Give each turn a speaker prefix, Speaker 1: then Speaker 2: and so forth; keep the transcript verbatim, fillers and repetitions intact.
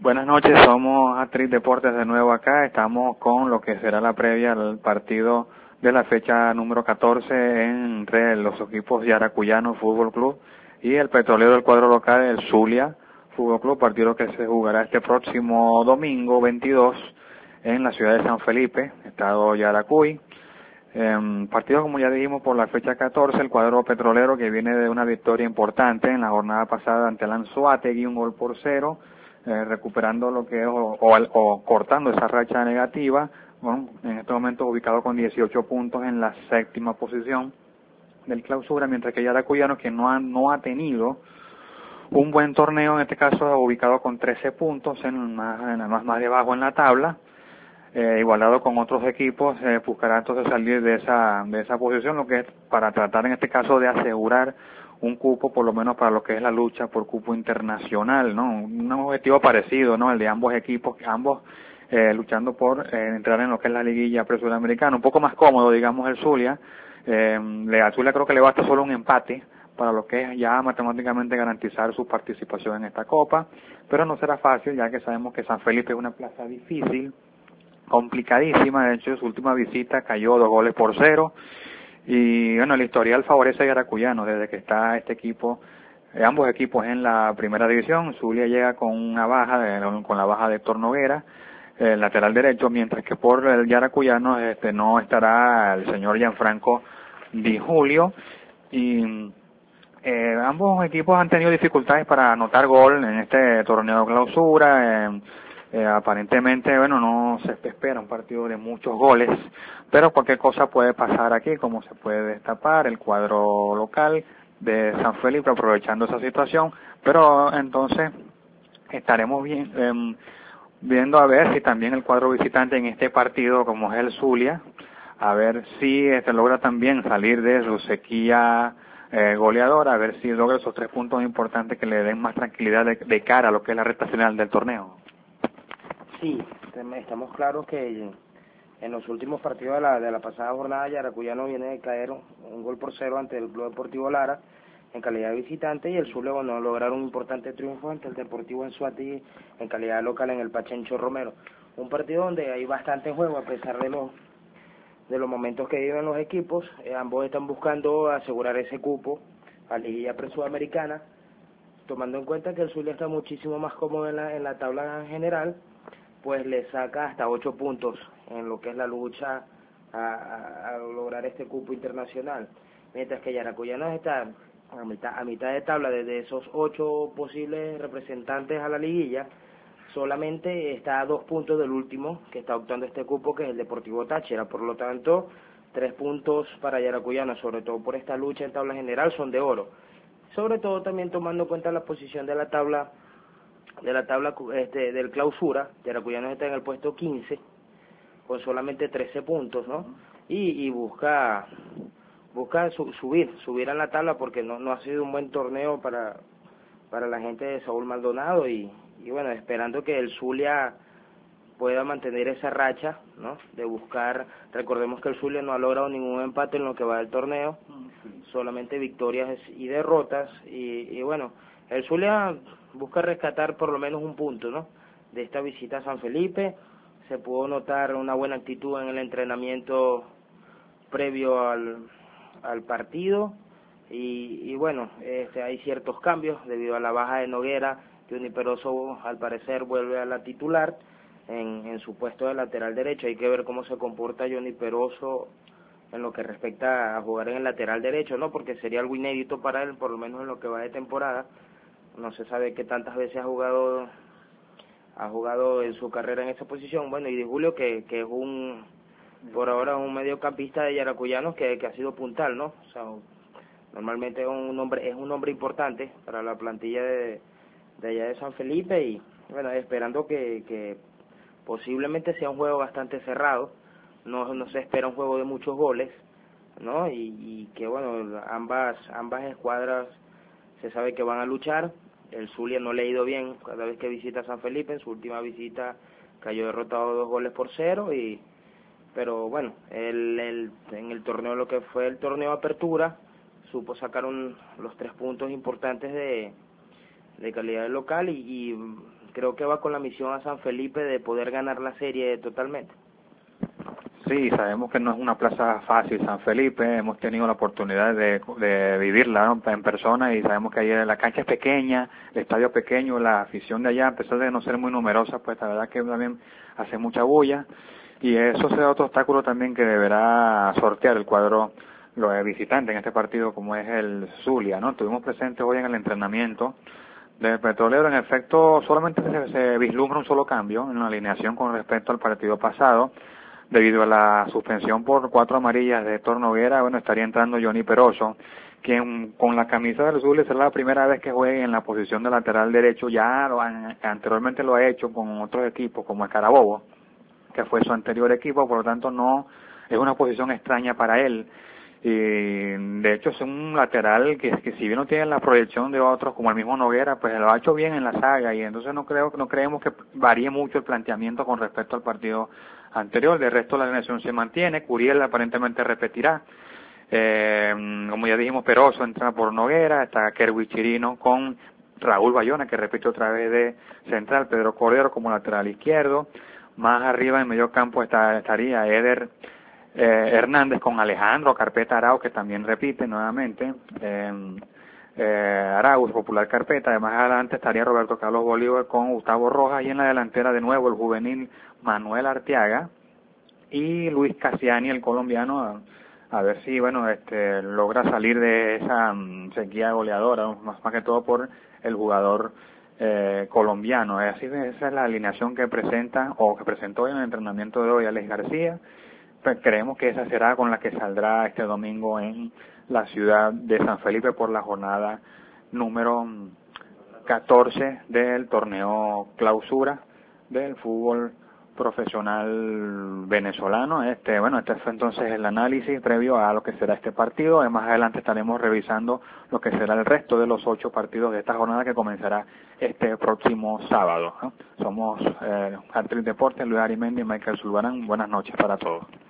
Speaker 1: Buenas noches, somos Actriz Deportes de nuevo acá. Estamos con lo que será la previa al partido de la fecha número catorce entre los equipos Yaracuyano Fútbol Club y el Petrolero del cuadro local, el Zulia Fútbol Club, partido que se jugará este próximo domingo veintidós en la ciudad de San Felipe, estado Yaracuy. Eh, partido, como ya dijimos, por la fecha catorce, el cuadro petrolero que viene de una victoria importante en la jornada pasada ante el Anzoátegui, un gol por cero, eh, recuperando lo que es, o, o, o cortando esa racha negativa, bueno, en este momento ubicado con dieciocho puntos en la séptima posición del clausura, mientras que Yaracuyano, que no ha, no ha tenido un buen torneo, en este caso ubicado con trece puntos, en más, en más, más debajo en la tabla, Eh, igualado con otros equipos, eh, buscará entonces salir de esa de esa posición, lo que es para tratar en este caso de asegurar un cupo, por lo menos para lo que es la lucha por cupo internacional, ¿no? Un objetivo parecido, ¿no? El de ambos equipos, ambos eh, luchando por eh, entrar en lo que es la liguilla pre-sudamericana, un poco más cómodo, digamos, el Zulia. Eh, le, al Zulia creo que le basta solo un empate para lo que es ya matemáticamente garantizar su participación en esta copa, pero no será fácil, ya que sabemos que San Felipe es una plaza difícil, complicadísima. De hecho, su última visita cayó dos goles por cero, y bueno, el historial favorece a Yaracuyano desde que está este equipo, eh, ambos equipos en la primera división. Zulia llega con una baja, de, con la baja de Héctor Noguera, el lateral derecho, mientras que por el Yaracuyano este, no estará el señor Gianfranco Di Julio, y eh, ambos equipos han tenido dificultades para anotar gol en este torneo de clausura. eh, Eh, aparentemente, bueno, no se espera un partido de muchos goles, pero cualquier cosa puede pasar aquí, como se puede destapar el cuadro local de San Felipe aprovechando esa situación, pero entonces estaremos bien, eh, viendo a ver si también el cuadro visitante en este partido, como es el Zulia, a ver si este logra también salir de su sequía eh, goleadora, a ver si logra esos tres puntos importantes que le den más tranquilidad de, de cara a lo que es la recta final del torneo.
Speaker 2: Sí, estamos claros que en los últimos partidos de la, de la pasada jornada Yaracuyano viene de caer un gol por cero ante el Club Deportivo Lara en calidad de visitante, y el Zulia, bueno, lograron un importante triunfo ante el Deportivo Anzoátegui en calidad local en el Pachencho Romero. Un partido donde hay bastante juego a pesar de los de los momentos que viven los equipos. Eh, ambos están buscando asegurar ese cupo a la liguilla pre-sudamericana, tomando en cuenta que el Zulia está muchísimo más cómodo en la, en la tabla general, pues le saca hasta ocho puntos en lo que es la lucha a, a, a lograr este cupo internacional, mientras que Yaracuyano está a mitad, a mitad de tabla. Desde esos ocho posibles representantes a la liguilla, solamente está a dos puntos del último que está optando este cupo, que es el Deportivo Táchira. Por lo tanto, tres puntos para Yaracuyano, sobre todo por esta lucha en tabla general, son de oro, sobre todo también tomando en cuenta la posición de la tabla de la tabla este, del clausura. Yaracuyano está en el puesto quince con solamente trece puntos, ¿no? Y, y busca busca su, subir, subir a la tabla, porque no, no ha sido un buen torneo para para la gente de Saúl Maldonado, y, y bueno, esperando que el Zulia pueda mantener esa racha, ¿no? De buscar, recordemos que el Zulia no ha logrado ningún empate en lo que va del torneo, solamente victorias y derrotas, y, y bueno, el Zulia busca rescatar por lo menos un punto, ¿no? De esta visita a San Felipe. Se pudo notar una buena actitud en el entrenamiento previo al, al partido, y, y bueno, este, hay ciertos cambios debido a la baja de Noguera. Johnny Peroso al parecer vuelve a la titular en, en su puesto de lateral derecho. Hay que ver cómo se comporta Johnny Peroso en lo que respecta a jugar en el lateral derecho, ¿no? Porque sería algo inédito para él, por lo menos en lo que va de temporada. No se sabe qué tantas veces ha jugado ha jugado en su carrera en esa posición. Bueno, y Di Julio, que, que es un, por ahora, un mediocampista de Yaracuyanos que, que ha sido puntal, ¿no? O sea, normalmente es un hombre, es un hombre importante para la plantilla de, de allá de San Felipe, y bueno, esperando que, que posiblemente sea un juego bastante cerrado. No, no se espera un juego de muchos goles, ¿no? Y, y que bueno, ambas ambas escuadras se sabe que van a luchar. El Zulia no le ha ido bien cada vez que visita San Felipe. En su última visita cayó derrotado dos goles por cero, y pero bueno, el, el, en el torneo, lo que fue el torneo Apertura, supo sacar un, los tres puntos importantes de, de calidad local, y, y creo que va con la misión a San Felipe de poder ganar la serie totalmente.
Speaker 1: Sí, sabemos que no es una plaza fácil San Felipe, hemos tenido la oportunidad de, de vivirla, ¿no?, en persona, y sabemos que ahí la cancha es pequeña, el estadio pequeño, la afición de allá, a pesar de no ser muy numerosa, pues la verdad que también hace mucha bulla, y eso será otro obstáculo también que deberá sortear el cuadro los visitantes en este partido, como es el Zulia, ¿no? Estuvimos presentes hoy en el entrenamiento del Petrolero. En efecto, solamente se, se vislumbra un solo cambio en la alineación con respecto al partido pasado. Debido a la suspensión por cuatro amarillas de Héctor Noguera, bueno, estaría entrando Johnny Peroso, quien con la camisa del Zulia será la primera vez que juegue en la posición de lateral derecho. Ya lo han, anteriormente lo ha hecho con otros equipos como Escarabobo, que fue su anterior equipo, por lo tanto no es una posición extraña para él. Y de hecho es un lateral que, que si bien no tiene la proyección de otros como el mismo Noguera, pues lo ha hecho bien en la saga, y entonces no creo no creemos que varíe mucho el planteamiento con respecto al partido anterior. De resto la alineación se mantiene, Curiel aparentemente repetirá, eh, como ya dijimos, Peroso entra por Noguera, está Kerwin Chirino con Raúl Bayona, que repite otra vez de central, Pedro Cordero como lateral izquierdo. Más arriba en medio campo está, estaría Eder Eh, Hernández con Alejandro Carpeta Arauz, que también repite nuevamente, eh, eh, Arauz, popular Carpeta. Además adelante estaría Roberto Carlos Bolívar con Gustavo Rojas, y en la delantera de nuevo el juvenil Manuel Arteaga y Luis Casiani, el colombiano, a, a ver si bueno este logra salir de esa um, sequía goleadora, más, más que todo por el jugador eh, colombiano. Así esa es la alineación que presenta o que presentó en el entrenamiento de hoy Alex García. Pues creemos que esa será con la que saldrá este domingo en la ciudad de San Felipe por la jornada número catorce del torneo clausura del fútbol profesional venezolano. Este, bueno, este fue entonces el análisis previo a lo que será este partido. Más adelante estaremos revisando lo que será el resto de los ocho partidos de esta jornada que comenzará este próximo sábado, ¿no? Somos eh, Hartrix Deportes, Luis Arimendi y Michael Zulbarán. Buenas noches para todos.